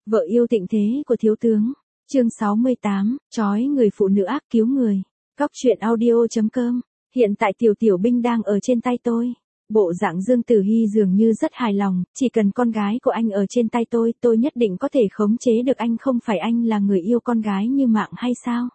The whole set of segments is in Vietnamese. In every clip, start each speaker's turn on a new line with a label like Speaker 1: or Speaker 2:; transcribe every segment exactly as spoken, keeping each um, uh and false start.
Speaker 1: Vợ yêu tịnh thế của thiếu tướng. Chương sáu mươi tám, trói người phụ nữ ác cứu người. Góc truyện audio chấm com. Hiện tại Tiểu Tiểu Binh đang ở trên tay tôi. Bộ dạng Dương Tử Hi dường như rất hài lòng, chỉ cần con gái của anh ở trên tay tôi, tôi nhất định có thể khống chế được anh, không phải anh là người yêu con gái như mạng hay sao?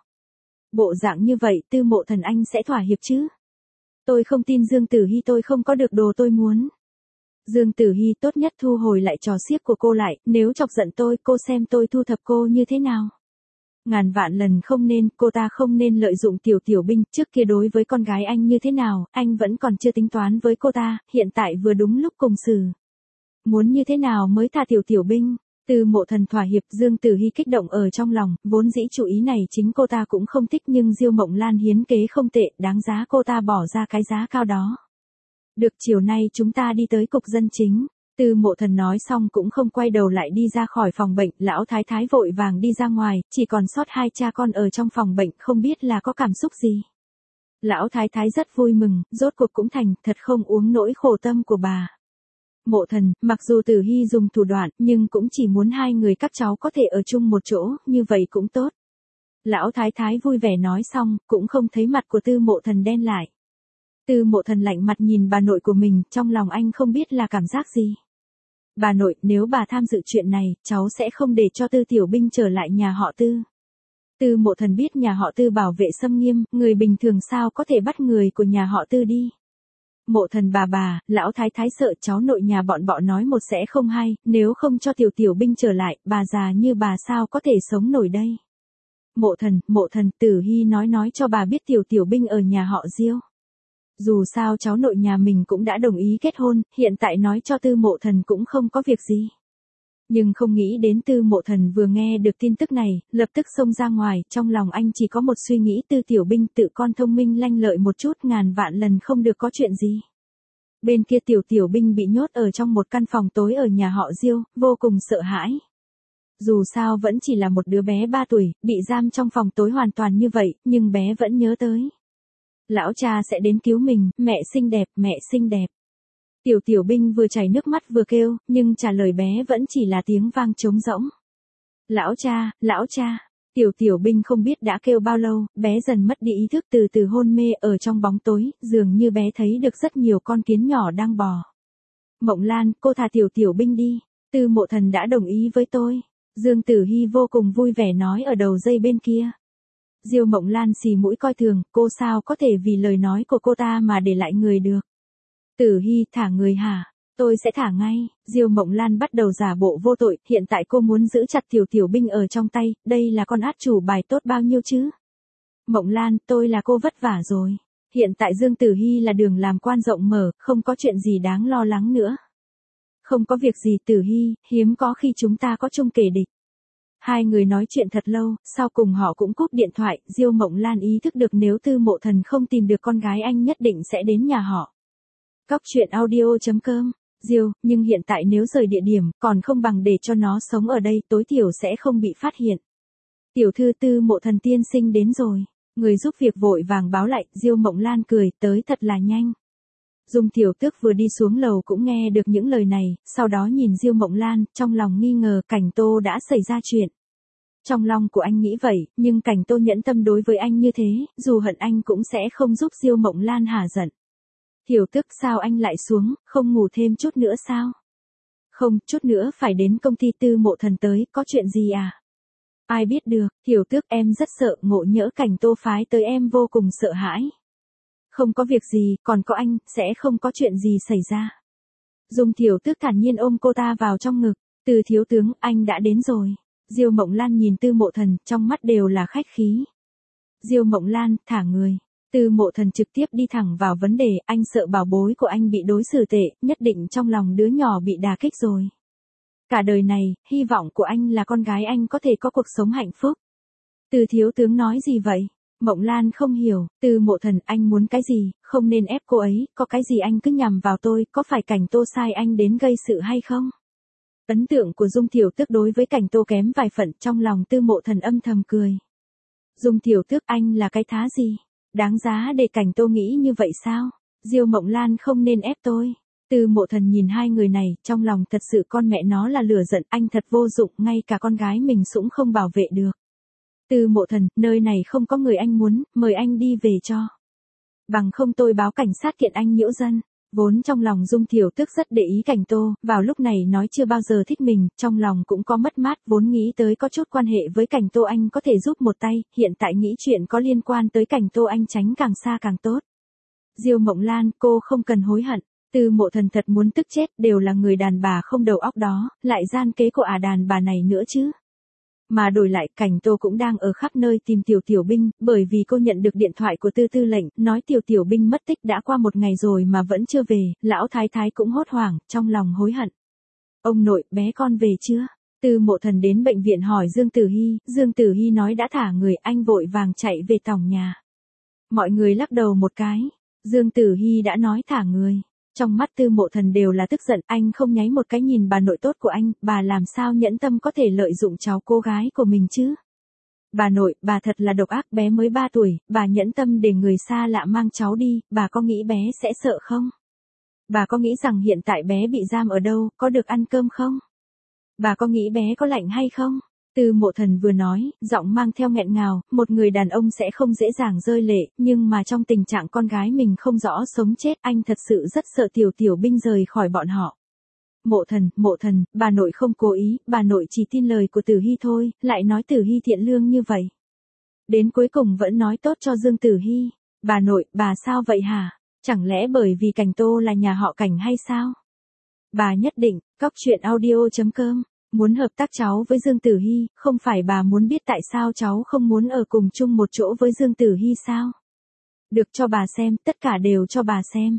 Speaker 1: Bộ dạng như vậy Tư Mộ Thần anh sẽ thỏa hiệp chứ? Tôi không tin Dương Tử Hi tôi không có được đồ tôi muốn. Dương Tử Hi tốt nhất thu hồi lại trò xiếc của cô lại, nếu chọc giận tôi, cô xem tôi thu thập cô như thế nào. Ngàn vạn lần không nên, cô ta không nên lợi dụng Tiểu Tiểu Binh, trước kia đối với con gái anh như thế nào, anh vẫn còn chưa tính toán với cô ta, hiện tại vừa đúng lúc cùng xử. Muốn như thế nào mới thả Tiểu Tiểu Binh? Tư Mộ Thần thỏa hiệp. Dương Tử Hi kích động ở trong lòng, vốn dĩ chủ ý này chính cô ta cũng không thích, nhưng Diêu Mộng Lan hiến kế không tệ, đáng giá cô ta bỏ ra cái giá cao đó. Được, chiều nay chúng ta đi tới cục dân chính. Tư Mộ Thần nói xong cũng không quay đầu lại đi ra khỏi phòng bệnh, lão thái thái vội vàng đi ra ngoài, chỉ còn sót hai cha con ở trong phòng bệnh, không biết là có cảm xúc gì. Lão thái thái rất vui mừng, rốt cuộc cũng thành, thật không uống nỗi khổ tâm của bà. Mộ Thần, mặc dù Tử Hi dùng thủ đoạn, nhưng cũng chỉ muốn hai người các cháu có thể ở chung một chỗ, như vậy cũng tốt. Lão thái thái vui vẻ nói xong, cũng không thấy mặt của Tư Mộ Thần đen lại. Tư Mộ Thần lạnh mặt nhìn bà nội của mình, trong lòng anh không biết là cảm giác gì. Bà nội, nếu bà tham dự chuyện này, cháu sẽ không để cho Tư Tiểu Binh trở lại nhà họ Tư. Tư Mộ Thần biết nhà họ Tư bảo vệ xâm nghiêm, người bình thường sao có thể bắt người của nhà họ Tư đi. Mộ Thần bà bà, lão thái thái sợ cháu nội nhà bọn bọ nói một sẽ không hay, nếu không cho Tiểu Tiểu Binh trở lại, bà già như bà sao có thể sống nổi đây. Mộ Thần, Mộ Thần, Tử Hi nói nói cho bà biết Tiểu Tiểu Binh ở nhà họ Diêu. Dù sao cháu nội nhà mình cũng đã đồng ý kết hôn, hiện tại nói cho Tư Mộ Thần cũng không có việc gì. Nhưng không nghĩ đến Tư Mộ Thần vừa nghe được tin tức này, lập tức xông ra ngoài, trong lòng anh chỉ có một suy nghĩ, Tư Tiểu Binh tự con thông minh lanh lợi một chút, ngàn vạn lần không được có chuyện gì. Bên kia Tiểu Tiểu Binh bị nhốt ở trong một căn phòng tối ở nhà họ Diêu, vô cùng sợ hãi. Dù sao vẫn chỉ là một đứa bé ba tuổi, bị giam trong phòng tối hoàn toàn như vậy, nhưng bé vẫn nhớ tới. Lão cha sẽ đến cứu mình, mẹ xinh đẹp, mẹ xinh đẹp. Tiểu Tiểu Binh vừa chảy nước mắt vừa kêu, nhưng trả lời bé vẫn chỉ là tiếng vang trống rỗng. Lão cha, lão cha. Tiểu Tiểu Binh không biết đã kêu bao lâu, bé dần mất đi ý thức, từ từ hôn mê ở trong bóng tối, dường như bé thấy được rất nhiều con kiến nhỏ đang bò. Mộng Lan, cô thả Tiểu Tiểu Binh đi. Tư Mộ Thần đã đồng ý với tôi. Dương Tử Hi vô cùng vui vẻ nói ở đầu dây bên kia. Diêu Mộng Lan xì mũi coi thường, cô sao có thể vì lời nói của cô ta mà để lại người được. Tử Hi, thả người hả? Tôi sẽ thả ngay. Diêu Mộng Lan bắt đầu giả bộ vô tội, hiện tại cô muốn giữ chặt Tiểu Tiểu Binh ở trong tay, đây là con át chủ bài tốt bao nhiêu chứ? Mộng Lan, tôi là cô vất vả rồi. Hiện tại Dương Tử Hi là đường làm quan rộng mở, không có chuyện gì đáng lo lắng nữa. Không có việc gì Tử Hi, hiếm có khi chúng ta có chung kẻ địch. Hai người nói chuyện thật lâu, sau cùng họ cũng cúp điện thoại, Diêu Mộng Lan ý thức được nếu Tư Mộ Thần không tìm được con gái anh nhất định sẽ đến nhà họ. Góc truyện audio chấm com. Diêu, nhưng hiện tại nếu rời địa điểm, còn không bằng để cho nó sống ở đây, tối thiểu sẽ không bị phát hiện. Tiểu thư Tư Mộ Thần tiên sinh đến rồi. Người giúp việc vội vàng báo lại, Diêu Mộng Lan cười, tới thật là nhanh. Dung Tiểu Tước vừa đi xuống lầu cũng nghe được những lời này, sau đó nhìn Diêu Mộng Lan, trong lòng nghi ngờ Cảnh Tô đã xảy ra chuyện. Trong lòng của anh nghĩ vậy, nhưng Cảnh Tô nhẫn tâm đối với anh như thế, dù hận anh cũng sẽ không giúp Diêu Mộng Lan hả giận. Tiểu Tước, sao anh lại xuống, không ngủ thêm chút nữa sao? Không, chút nữa phải đến công ty Tư Mộ Thần tới, có chuyện gì à? Ai biết được, Tiểu Tước, em rất sợ, ngộ nhỡ Cảnh Tô phái tới em vô cùng sợ hãi. Không có việc gì, còn có anh, sẽ không có chuyện gì xảy ra. Dung Tiểu Tước thản nhiên ôm cô ta vào trong ngực. Từ thiếu tướng, anh đã đến rồi. Diêu Mộng Lan nhìn Tư Mộ Thần, trong mắt đều là khách khí. Diêu Mộng Lan, thả người. Tư Mộ Thần trực tiếp đi thẳng vào vấn đề, anh sợ bảo bối của anh bị đối xử tệ, nhất định trong lòng đứa nhỏ bị đả kích rồi. Cả đời này, hy vọng của anh là con gái anh có thể có cuộc sống hạnh phúc. Từ thiếu tướng nói gì vậy? Mộng Lan không hiểu, Tư Mộ Thần, anh muốn cái gì, không nên ép cô ấy, có cái gì anh cứ nhằm vào tôi, có phải Cảnh Tô sai anh đến gây sự hay không? Ấn tượng của Dung Tiểu Tước đối với Cảnh Tô kém vài phần, trong lòng Tư Mộ Thần âm thầm cười. Dung Tiểu Tước, anh là cái thá gì? Đáng giá để Cảnh Tô nghĩ như vậy sao? Diêu Mộng Lan không nên ép tôi. Tư Mộ Thần nhìn hai người này, trong lòng thật sự con mẹ nó là lửa giận, anh thật vô dụng, ngay cả con gái mình cũng không bảo vệ được. Tư Mộ Thần, nơi này không có người anh muốn, mời anh đi về cho. Bằng không tôi báo cảnh sát kiện anh nhiễu dân. Vốn trong lòng Dung Thiểu Tước rất để ý Cảnh Tô, vào lúc này nói chưa bao giờ thích mình, trong lòng cũng có mất mát, vốn nghĩ tới có chút quan hệ với Cảnh Tô anh có thể giúp một tay, hiện tại nghĩ chuyện có liên quan tới Cảnh Tô anh tránh càng xa càng tốt. Diêu Mộng Lan, cô không cần hối hận. Tư Mộ Thần thật muốn tức chết, đều là người đàn bà không đầu óc đó, lại gian kế của ả đàn bà này nữa chứ. Mà đổi lại, Cảnh Tô cũng đang ở khắp nơi tìm Tiểu Tiểu Binh, bởi vì cô nhận được điện thoại của Tư Tư lệnh, nói Tiểu Tiểu Binh mất tích đã qua một ngày rồi mà vẫn chưa về, lão thái thái cũng hốt hoảng, trong lòng hối hận. Ông nội, bé con về chưa? Tư Mộ Thần đến bệnh viện hỏi Dương Tử Hi, Dương Tử Hi nói đã thả người, anh vội vàng chạy về tổng nhà. Mọi người lắc đầu một cái, Dương Tử Hi đã nói thả người. Trong mắt Tư Mộ Thần đều là tức giận, anh không nháy một cái nhìn bà nội tốt của anh, bà làm sao nhẫn tâm có thể lợi dụng cháu cô gái của mình chứ? Bà nội, bà thật là độc ác, bé mới ba tuổi, bà nhẫn tâm để người xa lạ mang cháu đi, bà có nghĩ bé sẽ sợ không? Bà có nghĩ rằng hiện tại bé bị giam ở đâu, có được ăn cơm không? Bà có nghĩ bé có lạnh hay không? Tư Mộ Thần vừa nói, giọng mang theo nghẹn ngào, một người đàn ông sẽ không dễ dàng rơi lệ, nhưng mà trong tình trạng con gái mình không rõ sống chết, anh thật sự rất sợ Tiểu Tiểu Binh rời khỏi bọn họ. Mộ Thần, Mộ Thần, bà nội không cố ý, bà nội chỉ tin lời của Tử Hi thôi, lại nói Tử Hi thiện lương như vậy. Đến cuối cùng vẫn nói tốt cho Dương Tử Hi. Bà nội, bà sao vậy hả? Chẳng lẽ bởi vì Cảnh Tô là nhà họ Cảnh hay sao? Bà nhất định, cóc truyện audio chấm com. Muốn hợp tác cháu với Dương Tử Hi, không phải bà muốn biết tại sao cháu không muốn ở cùng chung một chỗ với Dương Tử Hi sao? Được cho bà xem, tất cả đều cho bà xem.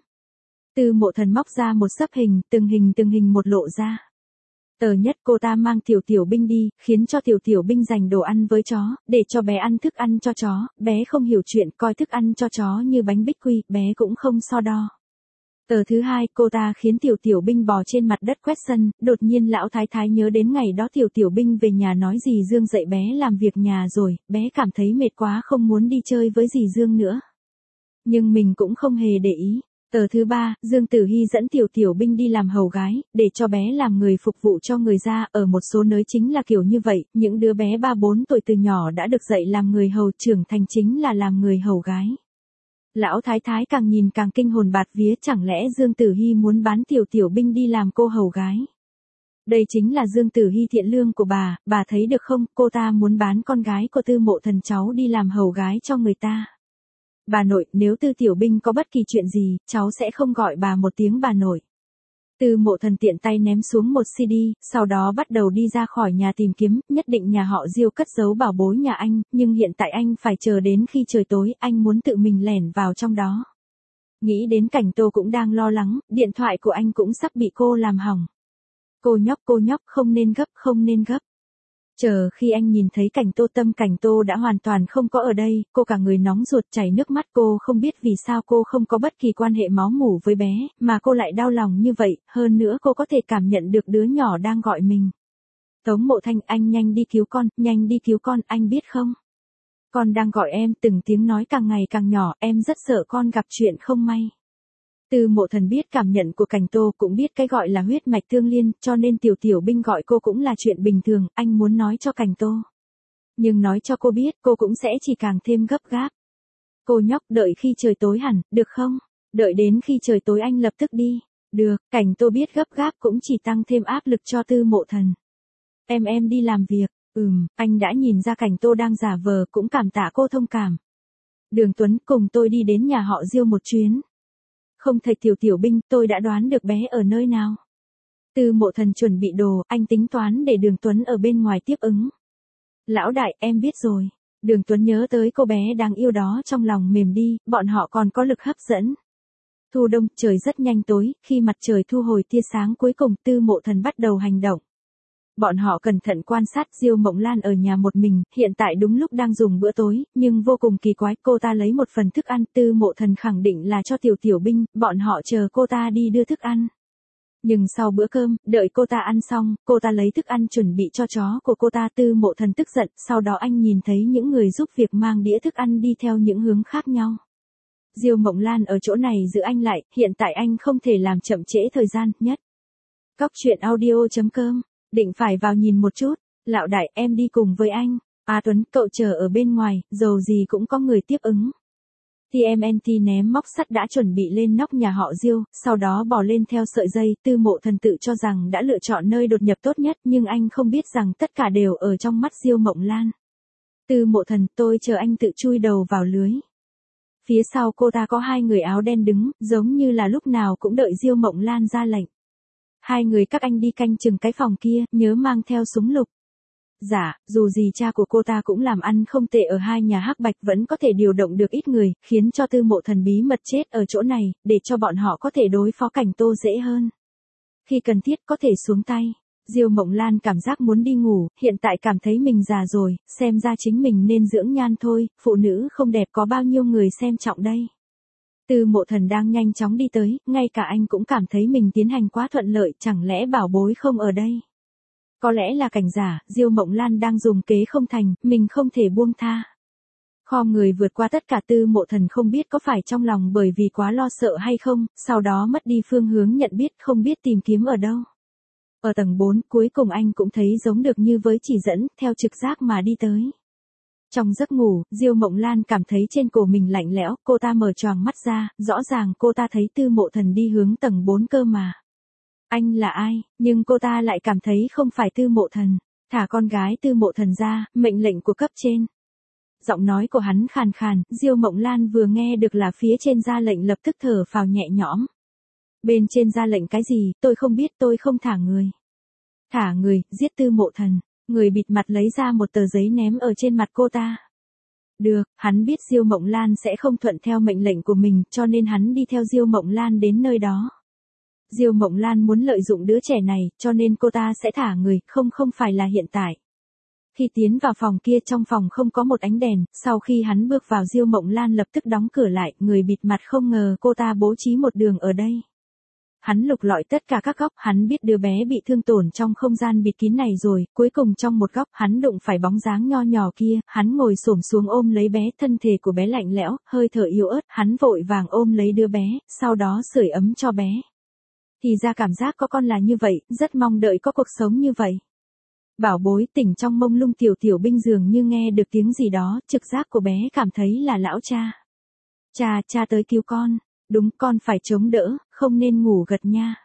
Speaker 1: Tư Mộ Thần móc ra một sấp hình, từng hình từng hình một lộ ra. Tờ nhất, cô ta mang Tiểu Tiểu Binh đi, khiến cho Tiểu Tiểu Binh dành đồ ăn với chó, để cho bé ăn thức ăn cho chó, bé không hiểu chuyện, coi thức ăn cho chó như bánh bích quy, bé cũng không so đo. Tờ thứ hai, cô ta khiến Tiểu Tiểu Binh bò trên mặt đất quét sân, đột nhiên lão thái thái nhớ đến ngày đó Tiểu Tiểu Binh về nhà nói dì Dương dạy bé làm việc nhà rồi, bé cảm thấy mệt quá không muốn đi chơi với dì Dương nữa. Nhưng mình cũng không hề để ý. Tờ thứ ba, Dương Tử Hi dẫn Tiểu Tiểu Binh đi làm hầu gái, để cho bé làm người phục vụ cho người ra, ở một số nơi chính là kiểu như vậy, những đứa bé ba bốn tuổi từ nhỏ đã được dạy làm người hầu, trưởng thành chính là làm người hầu gái. Lão thái thái càng nhìn càng kinh hồn bạt vía, chẳng lẽ Dương Tử Hi muốn bán Tiểu Tiểu Binh đi làm cô hầu gái? Đây chính là Dương Tử Hi thiện lương của bà, bà thấy được không, cô ta muốn bán con gái của Tư Mộ Thần cháu đi làm hầu gái cho người ta. Bà nội, nếu Tư Tiểu Binh có bất kỳ chuyện gì, cháu sẽ không gọi bà một tiếng bà nội. Tư Mộ Thần tiện tay ném xuống một xê đê, sau đó bắt đầu đi ra khỏi nhà tìm kiếm, nhất định nhà họ Diêu cất giấu bảo bối nhà anh, nhưng hiện tại anh phải chờ đến khi trời tối, anh muốn tự mình lẻn vào trong đó. Nghĩ đến Cảnh Tô cũng đang lo lắng, điện thoại của anh cũng sắp bị cô làm hỏng. Cô nhóc cô nhóc không nên gấp không nên gấp. Chờ khi anh nhìn thấy Cảnh Tô, tâm Cảnh Tô đã hoàn toàn không có ở đây, cô cả người nóng ruột chảy nước mắt, cô không biết vì sao cô không có bất kỳ quan hệ máu mủ với bé, mà cô lại đau lòng như vậy, hơn nữa cô có thể cảm nhận được đứa nhỏ đang gọi mình. Tống Mộ Thanh, anh nhanh đi cứu con, nhanh đi cứu con, anh biết không? Con đang gọi em, từng tiếng nói càng ngày càng nhỏ, em rất sợ con gặp chuyện không may. Tư Mộ Thần biết cảm nhận của Cảnh Tô, cũng biết cái gọi là huyết mạch tương liên, cho nên Tiểu Tiểu Binh gọi cô cũng là chuyện bình thường, anh muốn nói cho Cảnh Tô. Nhưng nói cho cô biết, cô cũng sẽ chỉ càng thêm gấp gáp. Cô nhóc, đợi khi trời tối hẳn, được không? Đợi đến khi trời tối anh lập tức đi. Được, Cảnh Tô biết gấp gáp cũng chỉ tăng thêm áp lực cho Tư Mộ Thần. Em em đi làm việc, ừm, anh đã nhìn ra Cảnh Tô đang giả vờ, cũng cảm tạ cô thông cảm. Đường Tuấn, cùng tôi đi đến nhà họ Diêu một chuyến. Không thấy Tiểu Tiểu Binh, tôi đã đoán được bé ở nơi nào. Tư Mộ Thần chuẩn bị đồ, anh tính toán để Đường Tuấn ở bên ngoài tiếp ứng. Lão đại, em biết rồi. Đường Tuấn nhớ tới cô bé đáng yêu đó, trong lòng mềm đi, bọn họ còn có lực hấp dẫn. Thu đông, trời rất nhanh tối, khi mặt trời thu hồi tia sáng cuối cùng, Tư Mộ Thần bắt đầu hành động. Bọn họ cẩn thận quan sát Diêu Mộng Lan ở nhà một mình, hiện tại đúng lúc đang dùng bữa tối, nhưng vô cùng kỳ quái, cô ta lấy một phần thức ăn, Tư Mộ Thần khẳng định là cho Tiểu Tiểu Binh, bọn họ chờ cô ta đi đưa thức ăn. Nhưng sau bữa cơm, đợi cô ta ăn xong, cô ta lấy thức ăn chuẩn bị cho chó của cô ta. Tư Mộ Thần tức giận, sau đó anh nhìn thấy những người giúp việc mang đĩa thức ăn đi theo những hướng khác nhau. Diêu Mộng Lan ở chỗ này giữ anh lại, hiện tại anh không thể làm chậm trễ thời gian, nhất. Cóc truyện audio.com, định phải vào nhìn một chút, Lão đại em đi cùng với anh, A Tuấn cậu chờ ở bên ngoài, dầu gì cũng có người tiếp ứng. tê em en tê ném móc sắt đã chuẩn bị lên nóc nhà họ Diêu, sau đó bò lên theo sợi dây, Tư Mộ Thần tự cho rằng đã lựa chọn nơi đột nhập tốt nhất nhưng anh không biết rằng tất cả đều ở trong mắt Diêu Mộng Lan. Tư Mộ Thần, tôi chờ anh tự chui đầu vào lưới. Phía sau cô ta có hai người áo đen đứng, giống như là lúc nào cũng đợi Diêu Mộng Lan ra lệnh. Hai người các anh đi canh chừng cái phòng kia, nhớ mang theo súng lục. Dạ, dù gì cha của cô ta cũng làm ăn không tệ ở hai nhà hắc bạch vẫn có thể điều động được ít người, khiến cho Tư Mộ Thần bí mật chết ở chỗ này, để cho bọn họ có thể đối phó Cảnh Tô dễ hơn. Khi cần thiết có thể xuống tay. Diêu Mộng Lan cảm giác muốn đi ngủ, hiện tại cảm thấy mình già rồi, xem ra chính mình nên dưỡng nhan thôi, phụ nữ không đẹp có bao nhiêu người xem trọng đây. Tư Mộ Thần đang nhanh chóng đi tới, ngay cả anh cũng cảm thấy mình tiến hành quá thuận lợi, chẳng lẽ bảo bối không ở đây. Có lẽ là cảnh giả, Diêu Mộng Lan đang dùng kế không thành, mình không thể buông tha. Khom người vượt qua tất cả, Tư Mộ Thần không biết có phải trong lòng bởi vì quá lo sợ hay không, sau đó mất đi phương hướng nhận biết, không biết tìm kiếm ở đâu. Ở tầng bốn, cuối cùng anh cũng thấy giống được như với chỉ dẫn, theo trực giác mà đi tới. Trong giấc ngủ, Diêu Mộng Lan cảm thấy trên cổ mình lạnh lẽo, cô ta mở choàng mắt ra, rõ ràng cô ta thấy Tư Mộ Thần đi hướng tầng bốn cơ mà. Anh là ai, nhưng cô ta lại cảm thấy không phải Tư Mộ Thần, thả con gái Tư Mộ Thần ra, mệnh lệnh của cấp trên. Giọng nói của hắn khàn khàn, Diêu Mộng Lan vừa nghe được là phía trên ra lệnh lập tức thở phào nhẹ nhõm. Bên trên ra lệnh cái gì, tôi không biết, tôi không thả người. Thả người, giết Tư Mộ Thần, người bịt mặt lấy ra một tờ giấy ném ở trên mặt cô ta. Được, hắn biết Diêu Mộng Lan sẽ không thuận theo mệnh lệnh của mình, cho nên hắn đi theo Diêu Mộng Lan đến nơi đó. Diêu Mộng Lan muốn lợi dụng đứa trẻ này, cho nên cô ta sẽ thả người, không không phải là hiện tại. Khi tiến vào phòng kia, trong phòng không có một ánh đèn, sau khi hắn bước vào Diêu Mộng Lan lập tức đóng cửa lại, người bịt mặt không ngờ cô ta bố trí một đường ở đây. Hắn lục lọi tất cả các góc, hắn biết đứa bé bị thương tổn trong không gian bịt kín này rồi, cuối cùng trong một góc hắn đụng phải bóng dáng nho nhỏ kia, hắn ngồi xổm xuống ôm lấy bé, thân thể của bé lạnh lẽo, hơi thở yếu ớt, hắn vội vàng ôm lấy đứa bé, sau đó sưởi ấm cho bé. Thì ra cảm giác có con là như vậy, rất mong đợi có cuộc sống như vậy. Bảo bối tỉnh trong mông lung, Tiểu Tiểu Binh dường như nghe được tiếng gì đó, trực giác của bé cảm thấy là lão cha. Cha, cha tới cứu con. Đúng, con phải chống đỡ, không nên ngủ gật nha.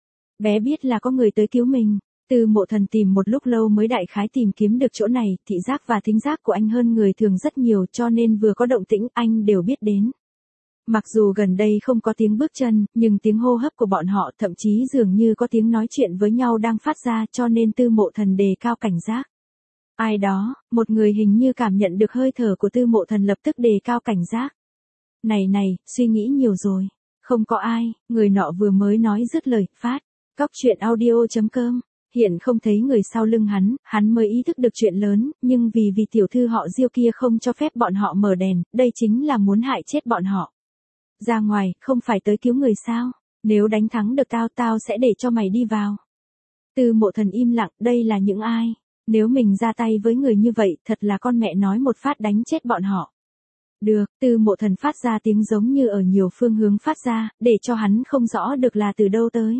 Speaker 1: Bé biết là có người tới cứu mình. Tư Mộ Thần tìm một lúc lâu mới đại khái tìm kiếm được chỗ này, thị giác và thính giác của anh hơn người thường rất nhiều cho nên vừa có động tĩnh anh đều biết đến. Mặc dù gần đây không có tiếng bước chân, nhưng tiếng hô hấp của bọn họ thậm chí dường như có tiếng nói chuyện với nhau đang phát ra cho nên Tư Mộ Thần đề cao cảnh giác. Ai đó, một người hình như cảm nhận được hơi thở của Tư Mộ Thần lập tức đề cao cảnh giác. Này này, suy nghĩ nhiều rồi. Không có ai, người nọ vừa mới nói dứt lời, phát. Cóc truyện audio.com. Hiện không thấy người sau lưng hắn, hắn mới ý thức được chuyện lớn, nhưng vì vì tiểu thư họ Diêu kia không cho phép bọn họ mở đèn, đây chính là muốn hại chết bọn họ. Ra ngoài, không phải tới cứu người sao? Nếu đánh thắng được tao, tao sẽ để cho mày đi vào. Tư Mộ Thần im lặng, đây là những ai? Nếu mình ra tay với người như vậy, thật là con mẹ nói một phát đánh chết bọn họ. Được, Tư Mộ Thần phát ra tiếng giống như ở nhiều phương hướng phát ra, để cho hắn không rõ được là từ đâu tới.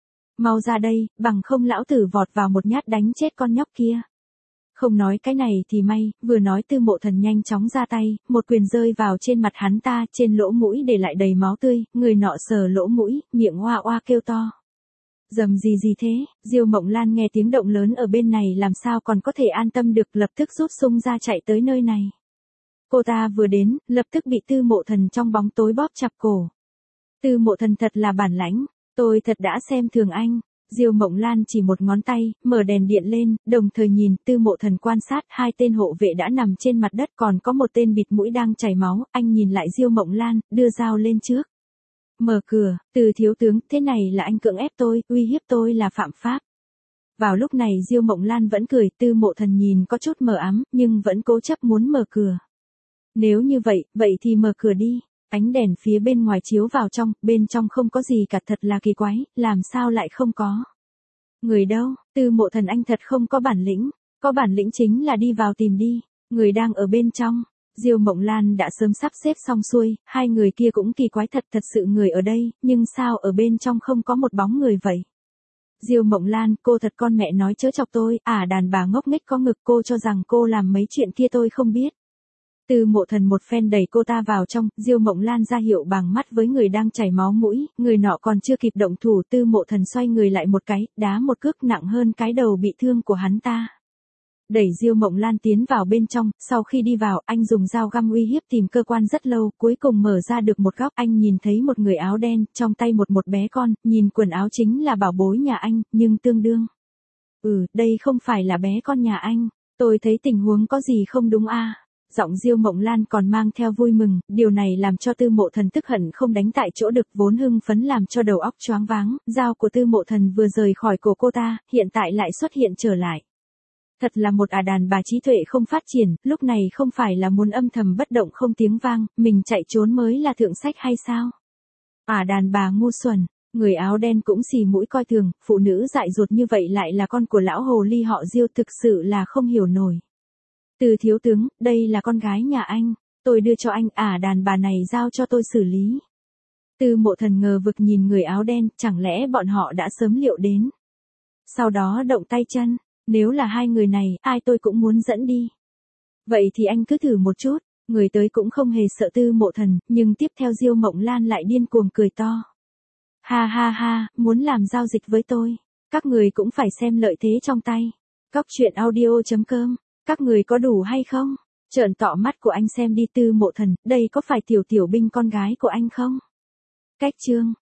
Speaker 1: Mau ra đây, bằng không lão tử vọt vào một nhát đánh chết con nhóc kia. Không nói cái này thì may, vừa nói Tư Mộ Thần nhanh chóng ra tay, một quyền rơi vào trên mặt hắn ta, trên lỗ mũi để lại đầy máu tươi, người nọ sờ lỗ mũi, miệng oa oa kêu to. Dầm gì gì thế, Diêu Mộng Lan nghe tiếng động lớn ở bên này làm sao còn có thể an tâm được, lập tức rút sung ra chạy tới nơi này. Cô ta vừa đến, lập tức bị Tư Mộ Thần trong bóng tối bóp chặt cổ. Tư Mộ Thần thật là bản lãnh, tôi thật đã xem thường anh. Diêu Mộng Lan chỉ một ngón tay, mở đèn điện lên, đồng thời nhìn, Tư Mộ Thần quan sát, hai tên hộ vệ đã nằm trên mặt đất, còn có một tên bịt mũi đang chảy máu, anh nhìn lại Diêu Mộng Lan, đưa dao lên trước. Mở cửa, Từ thiếu tướng, thế này là anh cưỡng ép tôi, uy hiếp tôi là phạm pháp. Vào lúc này Diêu Mộng Lan vẫn cười, Tư Mộ Thần nhìn có chút mờ ám, nhưng vẫn cố chấp muốn mở cửa. Nếu như vậy, vậy thì mở cửa đi. Ánh đèn phía bên ngoài chiếu vào trong, bên trong không có gì cả, thật là kỳ quái, làm sao lại không có. Người đâu, Tư Mộ Thần anh thật không có bản lĩnh, có bản lĩnh chính là đi vào tìm đi, người đang ở bên trong. Diêu Mộng Lan đã sớm sắp xếp xong xuôi, hai người kia cũng kỳ quái thật thật sự người ở đây, nhưng sao ở bên trong không có một bóng người vậy? Diêu Mộng Lan, cô thật con mẹ nói chớ chọc tôi, à đàn bà ngốc nghếch có ngực, cô cho rằng cô làm mấy chuyện kia tôi không biết. Tư Mộ Thần một phen đẩy cô ta vào trong, Diêu Mộng Lan ra hiệu bằng mắt với người đang chảy máu mũi, người nọ còn chưa kịp động thủ, Tư Mộ Thần xoay người lại một cái, đá một cước nặng hơn cái đầu bị thương của hắn ta. Đẩy Diêu Mộng Lan tiến vào bên trong, sau khi đi vào, anh dùng dao găm uy hiếp tìm cơ quan rất lâu, cuối cùng mở ra được một góc, anh nhìn thấy một người áo đen, trong tay một một bé con, nhìn quần áo chính là bảo bối nhà anh, nhưng tương đương. Ừ, đây không phải là bé con nhà anh, tôi thấy tình huống có gì không đúng a. Giọng Diêu Mộng Lan còn mang theo vui mừng, điều này làm cho Tư Mộ Thần tức hận không đánh tại chỗ được, vốn hưng phấn làm cho đầu óc choáng váng, dao của Tư Mộ Thần vừa rời khỏi cổ cô ta, hiện tại lại xuất hiện trở lại. Thật là một ả đàn bà trí tuệ không phát triển, lúc này không phải là muốn âm thầm bất động không tiếng vang, mình chạy trốn mới là thượng sách hay sao? Ả đàn bà ngu xuẩn, người áo đen cũng xì mũi coi thường, phụ nữ dại dột như vậy lại là con của lão hồ ly họ Diêu, thực sự là không hiểu nổi. Từ thiếu tướng, đây là con gái nhà anh, tôi đưa cho anh, ả đàn bà này giao cho tôi xử lý. Tư Mộ Thần ngờ vực nhìn người áo đen, chẳng lẽ bọn họ đã sớm liệu đến. Sau đó động tay chân. Nếu là hai người này, ai tôi cũng muốn dẫn đi. Vậy thì anh cứ thử một chút, người tới cũng không hề sợ Tư Mộ Thần, nhưng tiếp theo Diêu Mộng Lan lại điên cuồng cười to. Ha ha ha, muốn làm giao dịch với tôi, các người cũng phải xem lợi thế trong tay. Cóc truyện audio chấm com, các người có đủ hay không? Trợn tọ mắt của anh xem đi Tư Mộ Thần, đây có phải Tiểu Tiểu Binh con gái của anh không? Cách chương